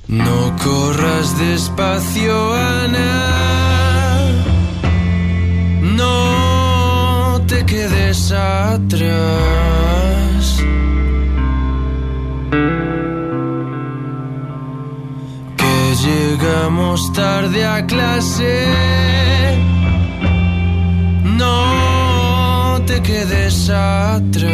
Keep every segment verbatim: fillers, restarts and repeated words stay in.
No corras despacio, Ana. No te quedes atrás. Que llegamos tarde a clase. No te quedes atrás.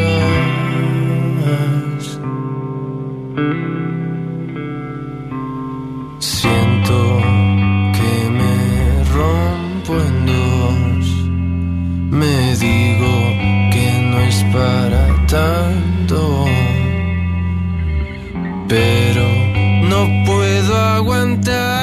Siento que me rompo en dos. Me digo que no es para tanto, pero no puedo aguantar.